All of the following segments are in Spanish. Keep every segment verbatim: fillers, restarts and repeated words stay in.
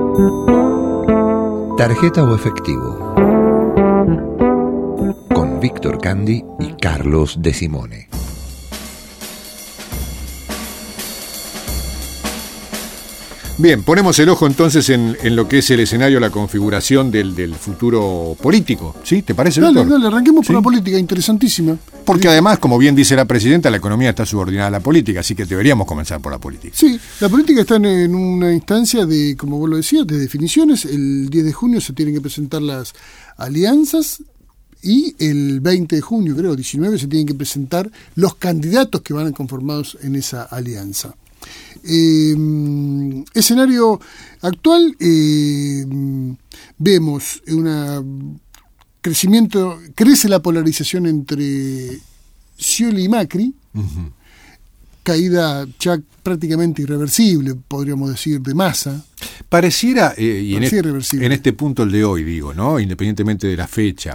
Tarjeta o efectivo, con Víctor Candy y Carlos De Simone. Bien, ponemos el ojo entonces en, en lo que es el escenario, la configuración del, del futuro político, ¿sí? ¿Te parece, Dale, Víctor? dale, arranquemos ¿Sí? por la política, interesantísima. Porque además, como bien dice la presidenta, la economía está subordinada a la política, así que deberíamos comenzar por la política. Sí, la política está en, en una instancia de, como vos lo decías, de definiciones. El diez de junio se tienen que presentar las alianzas y el veinte de junio, creo, diecinueve, se tienen que presentar los candidatos que van a conformados en esa alianza. Eh, escenario actual, eh, vemos un crecimiento, crece la polarización entre Scioli y Macri, uh-huh. Caída ya prácticamente irreversible, podríamos decir, de Massa. Pareciera, eh, y Pareciera en, este, en este punto el de hoy, digo, ¿no? Independientemente de la fecha,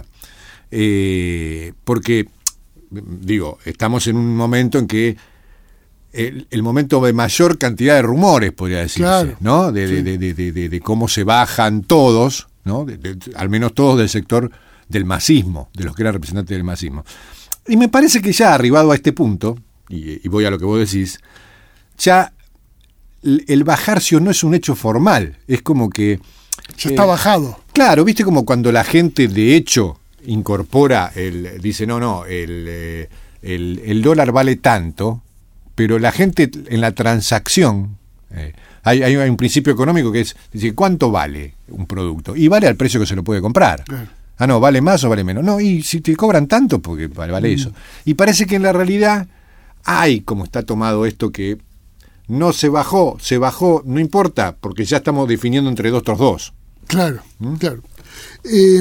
eh, porque, digo, estamos en un momento en que El, el momento de mayor cantidad de rumores, podría decirse, claro, ¿no? De, sí. de, de, de, de, de cómo se bajan todos, ¿no? De, de, al menos todos del sector del masismo, de los que eran representantes del masismo. Y me parece que ya arribado a este punto, y, y voy a lo que vos decís, ya el, el bajarse no es un hecho formal, es como que... Ya eh, está bajado. Claro, viste como cuando la gente de hecho incorpora, el dice, no, no, el, el, el dólar vale tanto, pero la gente en la transacción, eh, hay, hay un principio económico que es, dice, ¿cuánto vale un producto? Y vale al precio que se lo puede comprar. Claro. Ah, no, ¿vale más o vale menos? No, y si te cobran tanto, porque vale, vale mm. eso. Y parece que en la realidad hay, como está tomado esto, que no se bajó, se bajó, no importa, porque ya estamos definiendo entre dos otros dos. Claro, ¿Mm? claro. Eh,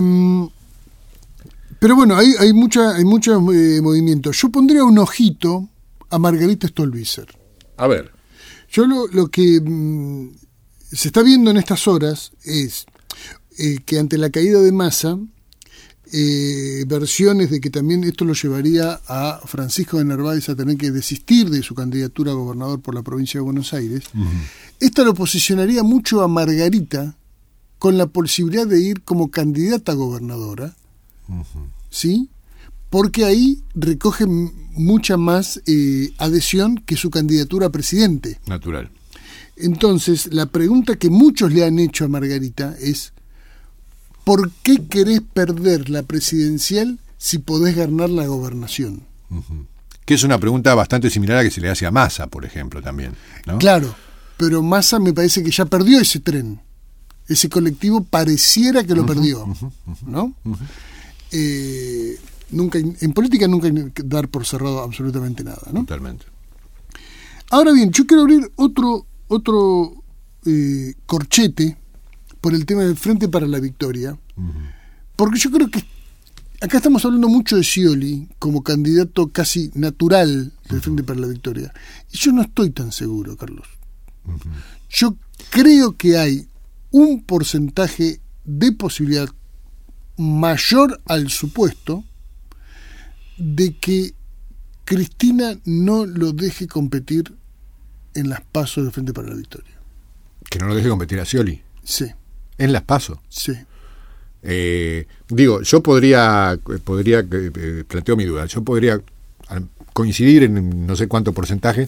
pero bueno, hay, hay mucha, hay mucho eh, movimiento. Yo pondría un ojito a Margarita Stolbizer. A ver. Yo lo, lo que mmm, se está viendo en estas horas es eh, que ante la caída de Massa, eh, versiones de que también esto lo llevaría a Francisco de Narváez a tener que desistir de su candidatura a gobernador por la provincia de Buenos Aires. Uh-huh. Esta lo posicionaría mucho a Margarita con la posibilidad de ir como candidata a gobernadora, uh-huh. ¿sí? Porque ahí recoge mucha más eh, adhesión que su candidatura a presidente. Natural. Entonces, la pregunta que muchos le han hecho a Margarita es, ¿por qué querés perder la presidencial si podés ganar la gobernación? Uh-huh. Que es una pregunta bastante similar a la que se le hace a Massa, por ejemplo, también, ¿no? Claro, pero Massa me parece que ya perdió ese tren. Ese colectivo pareciera que lo uh-huh, perdió, uh-huh, uh-huh, ¿no? Uh-huh. Eh... Nunca, en política nunca hay que dar por cerrado absolutamente nada, ¿no? Totalmente. Ahora bien, yo quiero abrir otro otro eh, corchete por el tema del Frente para la Victoria, uh-huh. porque yo creo que acá estamos hablando mucho de Scioli como candidato casi natural del uh-huh. Frente para la Victoria, y yo no estoy tan seguro, Carlos. Uh-huh. Yo creo que hay un porcentaje de posibilidad mayor al supuesto de que Cristina no lo deje competir en las PASO del Frente para la Victoria. ¿Que no lo deje competir a Scioli? Sí. ¿En las PASO? Sí. Eh, digo, yo podría, podría eh, planteo mi duda, yo podría coincidir en no sé cuánto porcentaje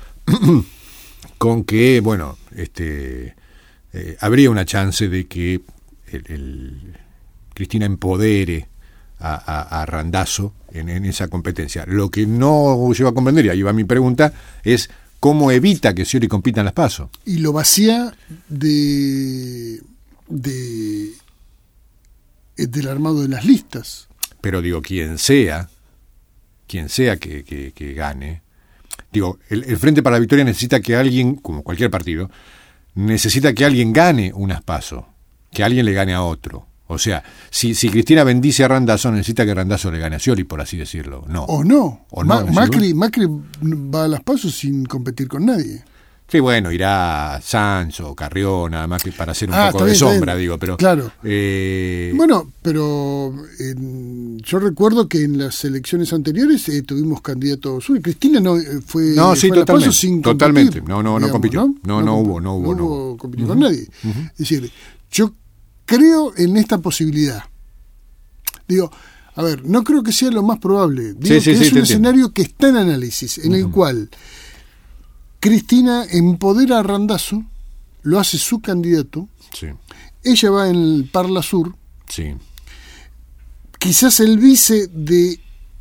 con que, bueno, este eh, habría una chance de que el, el Cristina empodere a, a, a Randazzo en, en esa competencia. Lo que no lleva a comprender, y ahí va mi pregunta, es cómo evita que Scioli compita en las PASO. Y lo vacía de, de del armado de las listas. Pero digo, quien sea, quien sea que, que, que gane, digo, el, el Frente para la Victoria necesita que alguien, como cualquier partido, necesita que alguien gane unas PASO, que alguien le gane a otro. O sea, si, si Cristina bendice a Randazzo, necesita que Randazzo le gane a Scioli, por así decirlo. No. O no. O no Ma- Macri, Macri va a las PASO sin competir con nadie. Sí, bueno, irá Sanz o Carrión, nada más que para hacer un ah, poco bien, de sombra, digo, pero... Claro. Eh... Bueno, pero eh, yo recuerdo que en las elecciones anteriores eh, tuvimos candidatos... Uy, Cristina no fue... No, sí, fue totalmente. Paso sin totalmente. competir, no, no, digamos, no compitió. ¿no? No, no, no hubo, no hubo. No hubo no compitió uh-huh. con nadie. Uh-huh. Es decir, yo creo en esta posibilidad. Digo, a ver, no creo que sea lo más probable. Digo sí, sí, que sí, es un entiendo. escenario que está en análisis, en uh-huh. el cual Cristina empodera a Randazzo, lo hace su candidato, sí. ella va en el Parla Sur, sí. quizás el vice de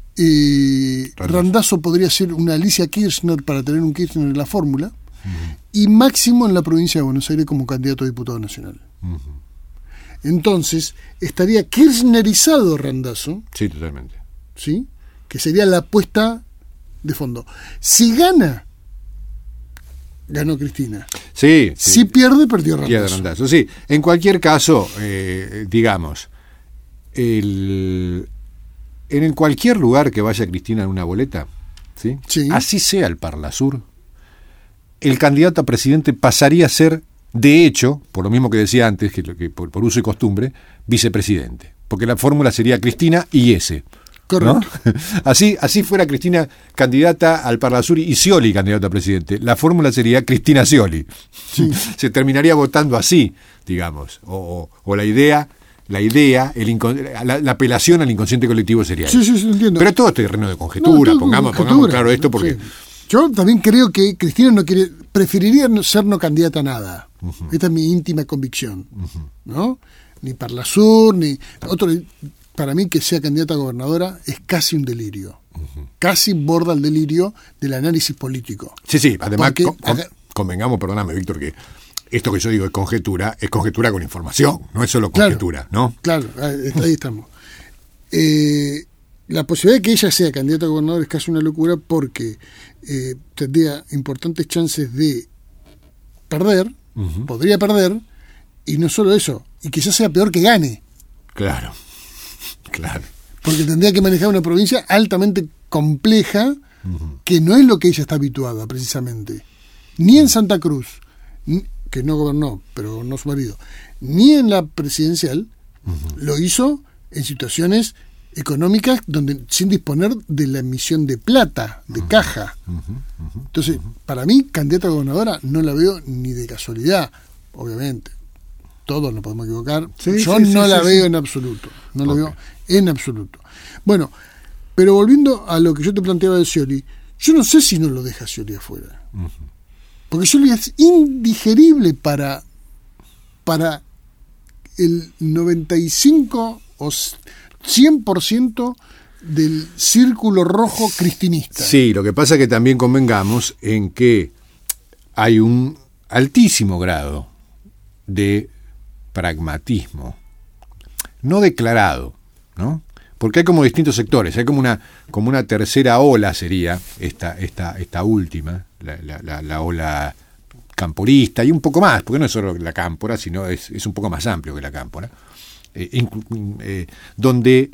eh, Randazzo podría ser una Alicia Kirchner para tener un Kirchner en la fórmula, uh-huh. y Máximo en la provincia de Buenos Aires como candidato a diputado nacional. Uh-huh. Entonces, estaría kirchnerizado Randazzo. Sí, totalmente. ¿Sí? Que sería la apuesta de fondo. Si gana, ganó Cristina. Sí. sí. Si pierde, perdió Randazzo. Pierde Randazzo. Sí. En cualquier caso, eh, digamos, el, en el cualquier lugar que vaya Cristina en una boleta, ¿sí? Sí. Así sea el Parla Sur, el candidato a presidente pasaría a ser, de hecho, por lo mismo que decía antes, que, que por, por uso y costumbre, vicepresidente. Porque la fórmula sería Cristina y ese. Correcto. ¿No? Así, así fuera Cristina candidata al Parla Sur y Scioli candidato a presidente. La fórmula sería Cristina Scioli. Sí. Se terminaría votando así, digamos. O, o, o la idea, la idea, el incon- la, la apelación al inconsciente colectivo sería Sí, eso. sí, sí, entiendo. Pero todo es terreno de conjetura, No, pongamos, conjetura, pongamos claro esto porque... Sí. Yo también creo que Cristina no quiere, preferiría no ser no candidata a nada. Uh-huh. Esta es mi íntima convicción. Uh-huh. ¿No? Ni Parla Sur, ni otro. Para mí que sea candidata a gobernadora es casi un delirio. Uh-huh. Casi borda el delirio del análisis político. Sí, sí, además Porque, con, con, convengamos, perdóname, Víctor, que esto que yo digo es conjetura, es conjetura con información, no es solo conjetura, claro, ¿no? Claro, ahí estamos. Eh, la posibilidad de que ella sea candidata a gobernadora es casi una locura porque eh, tendría importantes chances de perder, uh-huh. podría perder, y no solo eso, y quizás sea peor que gane. Claro, claro. Porque tendría que manejar una provincia altamente compleja, uh-huh. que no es lo que ella está habituada, precisamente. Ni en Santa Cruz, ni, que no gobernó, pero gobernó su marido, ni en la presidencial, uh-huh. lo hizo en situaciones económicas donde sin disponer de la emisión de plata, de uh-huh. caja. Uh-huh. Uh-huh. Entonces, uh-huh. para mí, candidata a gobernadora no la veo ni de casualidad, obviamente. Todos nos podemos equivocar. Sí, Yo sí, no sí, la sí, veo sí. en absoluto. No okay. la veo en absoluto. Bueno, pero volviendo a lo que yo te planteaba de Scioli, yo no sé si no lo deja Scioli afuera. Uh-huh. Porque Scioli es indigerible para, para el noventa y cinco o cien por ciento del círculo rojo cristinista. Sí, lo que pasa es que también convengamos en que hay un altísimo grado de pragmatismo, no declarado, ¿no? Porque hay como distintos sectores, hay como una, como una tercera ola sería esta, esta, esta última, la, la, la, la ola camporista y un poco más, porque no es solo la cámpora, sino es, es un poco más amplio que la cámpora, eh, inc- eh, donde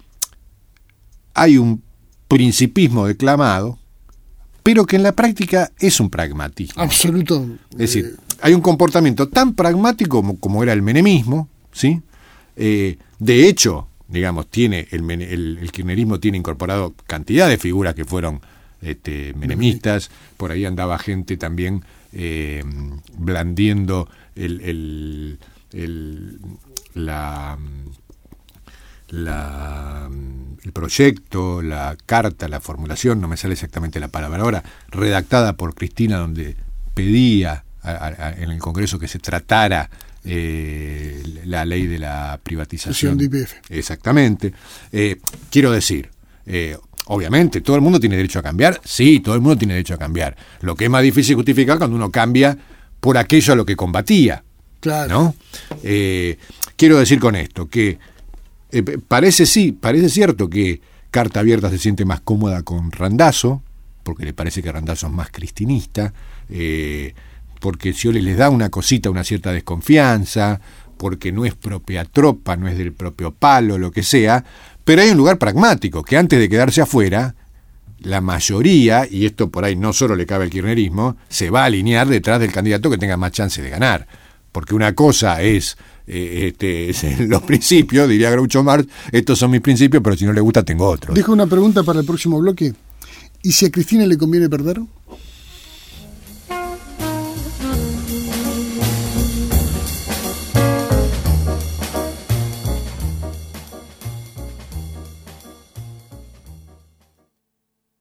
hay un principismo declamado, pero que en la práctica es un pragmatismo. Absoluto. Es decir, hay un comportamiento tan pragmático como, como era el menemismo, ¿sí? Eh, de hecho, digamos, tiene el, el, el kirchnerismo tiene incorporado cantidad de figuras que fueron este, menemistas, por ahí andaba gente también eh, blandiendo el, el, el, la... La, el proyecto, la carta, la formulación, no me sale exactamente la palabra ahora, redactada por Cristina, donde pedía a, a, en el Congreso que se tratara eh, la ley de la privatización. De I P F. Exactamente. Eh, quiero decir, eh, obviamente, ¿todo el mundo tiene derecho a cambiar? Sí, todo el mundo tiene derecho a cambiar. Lo que es más difícil justificar cuando uno cambia por aquello a lo que combatía. Claro. ¿No? Eh, quiero decir con esto que Eh, parece sí, parece cierto que Carta Abierta se siente más cómoda con Randazzo, porque le parece que Randazzo es más cristinista, eh, porque Scioli les da una cosita, una cierta desconfianza, porque no es propia tropa, no es del propio palo, lo que sea, pero hay un lugar pragmático, que antes de quedarse afuera, la mayoría, y esto por ahí no solo le cabe al kirchnerismo, se va a alinear detrás del candidato que tenga más chance de ganar. Porque una cosa es, eh, este, es los principios, diría Groucho Marx, estos son mis principios, pero si no le gusta tengo otros. Dejo una pregunta para el próximo bloque. ¿Y si a Cristina le conviene perder?